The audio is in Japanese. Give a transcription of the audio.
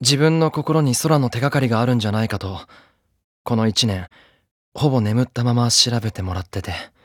自分の心に空の手がかりがあるんじゃないかと、この1年、ほぼ眠ったまま調べてもらってて。